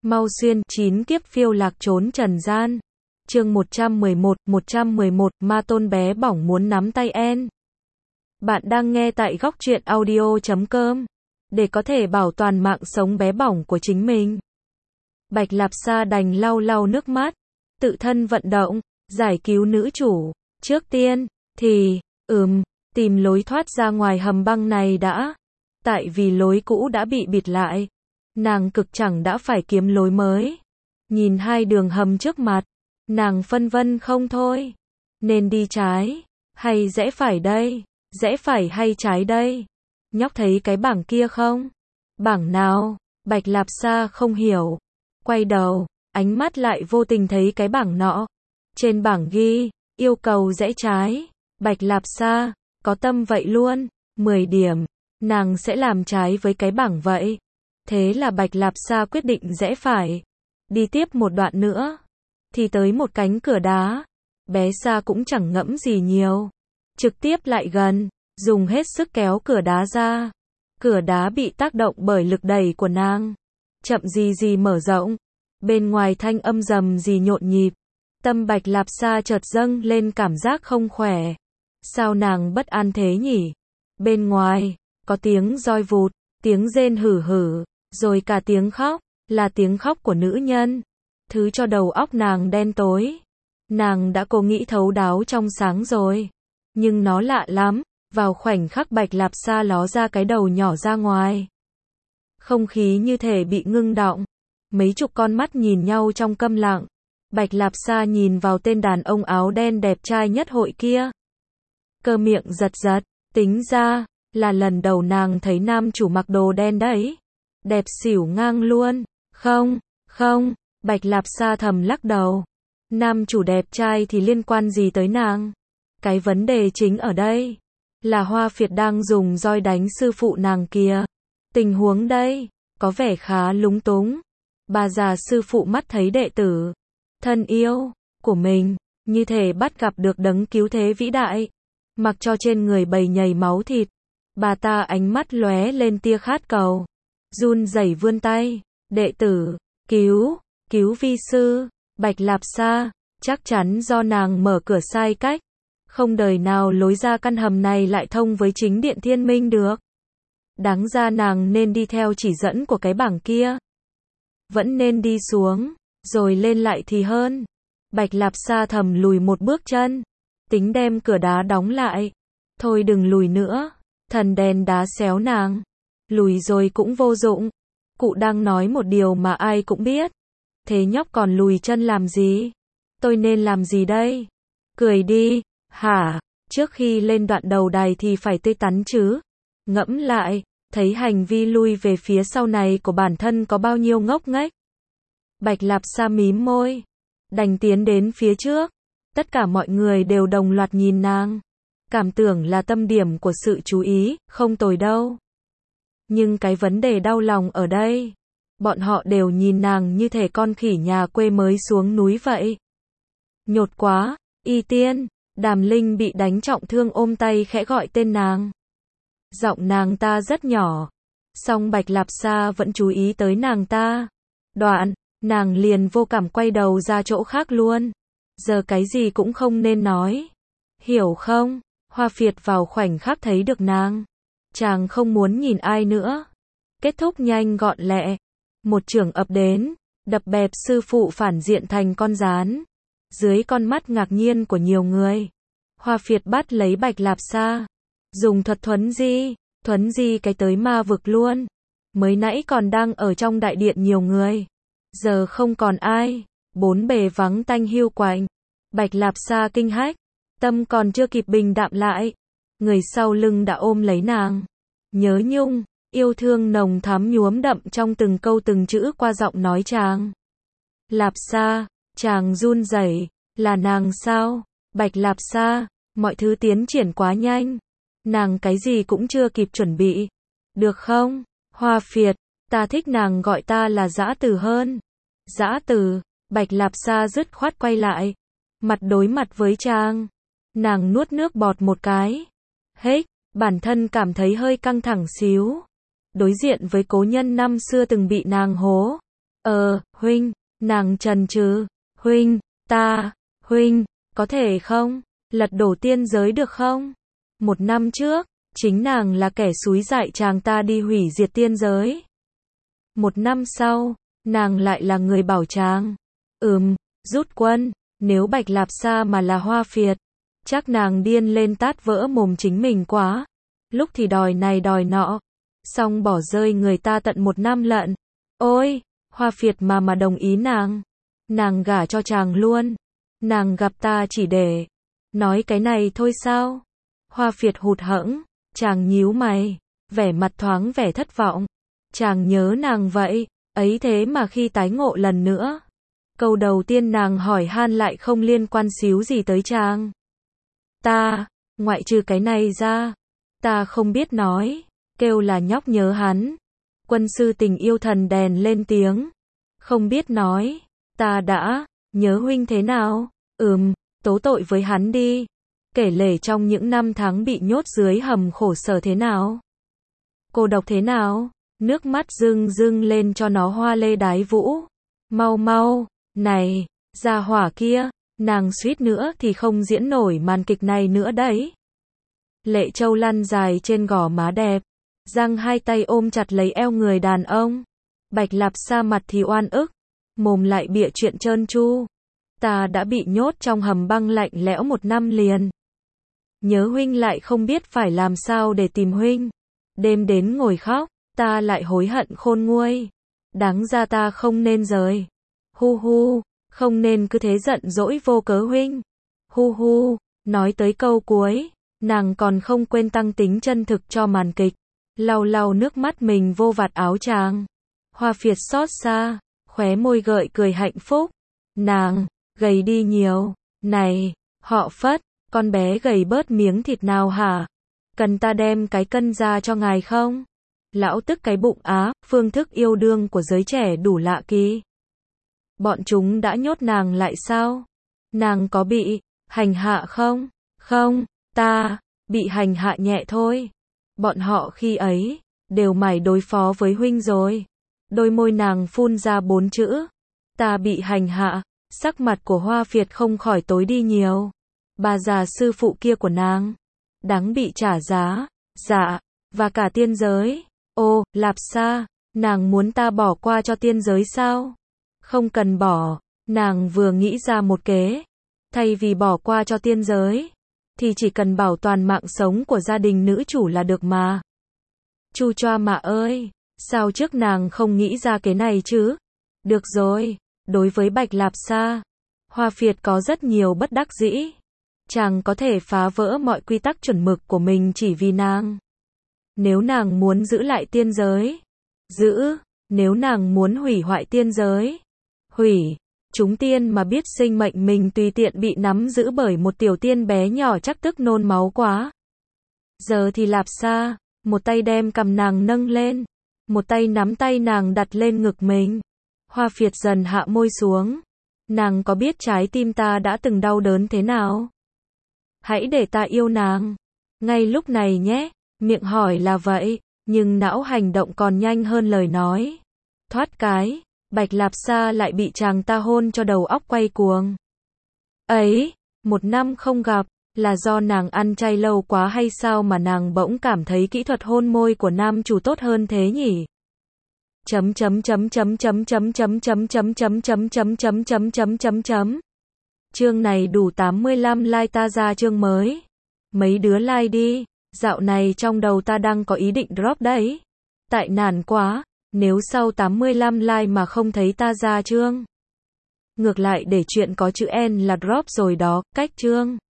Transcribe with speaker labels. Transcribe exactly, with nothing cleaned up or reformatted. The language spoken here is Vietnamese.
Speaker 1: Mau xuyên, chín kiếp phiêu lạc trốn trần gian. Chương một trăm mười một, một trăm mười một, ma tôn bé bỏng muốn nắm tay en. Bạn đang nghe tại góc truyện audio chấm com. Để có thể bảo toàn mạng sống bé bỏng của chính mình, Bạch Lạp Sa đành lau lau nước mắt, tự thân vận động, giải cứu nữ chủ. Trước tiên, thì, ừm, tìm lối thoát ra ngoài hầm băng này đã. Tại vì lối cũ đã bị bịt lại, nàng cực chẳng đã phải kiếm lối mới. Nhìn hai đường hầm trước mặt, nàng phân vân không thôi. Nên đi trái, hay rẽ phải đây? Rẽ phải hay trái đây? Nhóc thấy cái bảng kia không? Bảng nào? Bạch Lạp Sa không hiểu. Quay đầu, ánh mắt lại vô tình thấy cái bảng nọ. Trên bảng ghi, yêu cầu rẽ trái. Bạch Lạp Sa, có tâm vậy luôn, mười điểm. Nàng sẽ làm trái với cái bảng vậy. Thế là Bạch Lạp Sa quyết định rẽ phải. Đi tiếp một đoạn nữa, thì tới một cánh cửa đá. Bé Sa cũng chẳng ngẫm gì nhiều, trực tiếp lại gần, dùng hết sức kéo cửa đá ra. Cửa đá bị tác động bởi lực đẩy của nàng, chậm gì gì mở rộng. Bên ngoài thanh âm rầm gì nhộn nhịp. Tâm Bạch Lạp Sa chợt dâng lên cảm giác không khỏe. Sao nàng bất an thế nhỉ? Bên ngoài, có tiếng roi vụt, tiếng rên hử hử, rồi cả tiếng khóc, là tiếng khóc của nữ nhân. Thứ cho đầu óc nàng đen tối. Nàng đã cố nghĩ thấu đáo trong sáng rồi. Nhưng nó lạ lắm, vào khoảnh khắc Bạch Lạp Sa ló ra cái đầu nhỏ ra ngoài. Không khí như thể bị ngưng đọng. Mấy chục con mắt nhìn nhau trong câm lặng. Bạch Lạp Sa nhìn vào tên đàn ông áo đen đẹp trai nhất hội kia. Cơ miệng giật giật, tính ra, là lần đầu nàng thấy nam chủ mặc đồ đen đấy. Đẹp xỉu ngang luôn. Không, không, Bạch Lạp Sa thầm lắc đầu. Nam chủ đẹp trai thì liên quan gì tới nàng? Cái vấn đề chính ở đây là Hoa Phiệt đang dùng roi đánh sư phụ nàng kìa. Tình huống đây có vẻ khá lúng túng. Bà già sư phụ mắt thấy đệ tử thân yêu của mình như thể bắt gặp được đấng cứu thế vĩ đại, mặc cho trên người bầy nhầy máu thịt. Bà ta ánh mắt lóe lên tia khát cầu, run rẩy vươn tay. Đệ tử, cứu, cứu vi sư. Bạch Lạp Sa, chắc chắn do nàng mở cửa sai cách. Không đời nào lối ra căn hầm này lại thông với chính điện thiên minh được. Đáng ra nàng nên đi theo chỉ dẫn của cái bảng kia. Vẫn nên đi xuống, rồi lên lại thì hơn. Bạch Lạp Sa thầm lùi một bước chân, tính đem cửa đá đóng lại. Thôi đừng lùi nữa, thần đèn đá xéo nàng. Lùi rồi cũng vô dụng. Cụ đang nói một điều mà ai cũng biết. Thế nhóc còn lùi chân làm gì? Tôi nên làm gì đây? Cười đi, hả? Trước khi lên đoạn đầu đài thì phải tươi tắn chứ. Ngẫm lại, thấy hành vi lui về phía sau này của bản thân có bao nhiêu ngốc nghếch. Bạch Lạp Sa mím môi, đành tiến đến phía trước. Tất cả mọi người đều đồng loạt nhìn nàng. Cảm tưởng là tâm điểm của sự chú ý, không tồi đâu. Nhưng cái vấn đề đau lòng ở đây, bọn họ đều nhìn nàng như thể con khỉ nhà quê mới xuống núi vậy. Nhột quá, Y Tiên. Đàm Linh bị đánh trọng thương ôm tay khẽ gọi tên nàng. Giọng nàng ta rất nhỏ, song Bạch Lạp Sa vẫn chú ý tới nàng ta. Đoạn, nàng liền vô cảm quay đầu ra chỗ khác luôn. Giờ cái gì cũng không nên nói. Hiểu không? Hoa Phiệt vào khoảnh khắc thấy được nàng. Chàng không muốn nhìn ai nữa. Kết thúc nhanh gọn lẹ. Một chưởng ập đến, đập bẹp sư phụ phản diện thành con gián. Dưới con mắt ngạc nhiên của nhiều người, Hoa Phiệt bắt lấy Bạch Lạp Sa. Dùng thuật thuấn di, thuấn di cái tới ma vực luôn. Mới nãy còn đang ở trong đại điện nhiều người. Giờ không còn ai, bốn bề vắng tanh hiu quạnh. Bạch Lạp Sa kinh hách, tâm còn chưa kịp bình đạm lại. Người sau lưng đã ôm lấy nàng. Nhớ nhung, yêu thương nồng thắm nhuốm đậm trong từng câu từng chữ qua giọng nói chàng. Lạp Sa, chàng run rẩy, là nàng sao? Bạch Lạp Sa, mọi thứ tiến triển quá nhanh. Nàng cái gì cũng chưa kịp chuẩn bị. Được không? Hoa Phiệt, ta thích nàng gọi ta là Dã Từ hơn. Dã Từ. Bạch Lạp Sa dứt khoát quay lại, mặt đối mặt với chàng. Nàng nuốt nước bọt một cái. Hếch, bản thân cảm thấy hơi căng thẳng xíu. Đối diện với cố nhân năm xưa từng bị nàng hố. Ờ, huynh, nàng chần chừ, huynh, ta, huynh, có thể không, lật đổ tiên giới được không? Một năm trước, chính nàng là kẻ xúi dại chàng ta đi hủy diệt tiên giới. Một năm sau, nàng lại là người bảo chàng. Ừm, rút quân, nếu Bạch Lạp Sa mà là Hoa Phiệt, chắc nàng điên lên tát vỡ mồm chính mình quá. Lúc thì đòi này đòi nọ, xong bỏ rơi người ta tận một năm lận. Ôi, Hoa Phiệt mà mà đồng ý nàng. Nàng gả cho chàng luôn. Nàng gặp ta chỉ để nói cái này thôi sao? Hoa Phiệt hụt hẫng, chàng nhíu mày, vẻ mặt thoáng vẻ thất vọng. Chàng nhớ nàng vậy, ấy thế mà khi tái ngộ lần nữa, câu đầu tiên nàng hỏi han lại không liên quan xíu gì tới chàng. Ta, ngoại trừ cái này ra, ta không biết nói, kêu là nhóc nhớ hắn. Quân sư tình yêu thần đèn lên tiếng, không biết nói, ta đã, nhớ huynh thế nào? Ừm, tố tội với hắn đi, kể lể trong những năm tháng bị nhốt dưới hầm khổ sở thế nào? Cô độc thế nào? Nước mắt rưng rưng lên cho nó hoa lê đái vũ. Mau mau, này, gia hỏa kia, nàng suýt nữa thì không diễn nổi màn kịch này nữa đấy. Lệ Châu lăn dài trên gò má đẹp, giang hai tay ôm chặt lấy eo người đàn ông. Bạch Lạp Sa mặt thì oan ức, mồm lại bịa chuyện trơn tru. Ta đã bị nhốt trong hầm băng lạnh lẽo một năm liền. Nhớ huynh lại không biết phải làm sao để tìm huynh. Đêm đến ngồi khóc, ta lại hối hận khôn nguôi. Đáng ra ta không nên rời. Hu hu, không nên cứ thế giận dỗi vô cớ huynh. Hu hu, nói tới câu cuối, nàng còn không quên tăng tính chân thực cho màn kịch. Lau lau nước mắt mình vô vạt áo chàng. Hoa Phiệt xót xa, khóe môi gợi cười hạnh phúc. Nàng, gầy đi nhiều. Này, họ Phất, con bé gầy bớt miếng thịt nào hả? Cần ta đem cái cân ra cho ngài không? Lão tức cái bụng á, phương thức yêu đương của giới trẻ đủ lạ kỳ. Bọn chúng đã nhốt nàng lại sao? Nàng có bị hành hạ không? Không, ta bị hành hạ nhẹ thôi. Bọn họ khi ấy đều mải đối phó với huynh rồi. Đôi môi nàng phun ra bốn chữ. Ta bị hành hạ. Sắc mặt của Hoa Phiệt không khỏi tối đi nhiều. Bà già sư phụ kia của nàng đáng bị trả giá. Dạ, và cả tiên giới. Ô, Lạp Sa, nàng muốn ta bỏ qua cho tiên giới sao? Không cần bỏ, nàng vừa nghĩ ra một kế. Thay vì bỏ qua cho tiên giới, thì chỉ cần bảo toàn mạng sống của gia đình nữ chủ là được mà. Chu choa mà ơi, sao trước nàng không nghĩ ra cái này chứ? Được rồi, đối với Bạch Lạp Sa, Hoa Phiệt có rất nhiều bất đắc dĩ. Chàng có thể phá vỡ mọi quy tắc chuẩn mực của mình chỉ vì nàng. Nếu nàng muốn giữ lại tiên giới, giữ. Nếu nàng muốn hủy hoại tiên giới, hủy. Chúng tiên mà biết sinh mệnh mình tùy tiện bị nắm giữ bởi một tiểu tiên bé nhỏ chắc tức nôn máu quá. Giờ thì Lạp Sa, một tay đem cầm nàng nâng lên, một tay nắm tay nàng đặt lên ngực mình. Hoa Phiệt dần hạ môi xuống. Nàng có biết trái tim ta đã từng đau đớn thế nào? Hãy để ta yêu nàng. Ngay lúc này nhé. Miệng hỏi là vậy, nhưng não hành động còn nhanh hơn lời nói. Thoát cái, Bạch Lạp Sa lại bị chàng ta hôn cho đầu óc quay cuồng. Ấy, một năm không gặp, là do nàng ăn chay lâu quá hay sao mà nàng bỗng cảm thấy kỹ thuật hôn môi của nam chủ tốt hơn thế nhỉ? Chấm chấm chấm chấm chấm chấm chấm chấm chấm chấm chấm chấm chấm chấm chấm chấm chấm. Chương này đủ tám mươi lăm like ta ra chương mới. Mấy đứa like đi, dạo này trong đầu ta đang có ý định drop đấy. Tại nản quá, nếu sau tám mươi lăm like mà không thấy ta ra chương. Ngược lại để chuyện có chữ N là drop rồi đó, cách chương.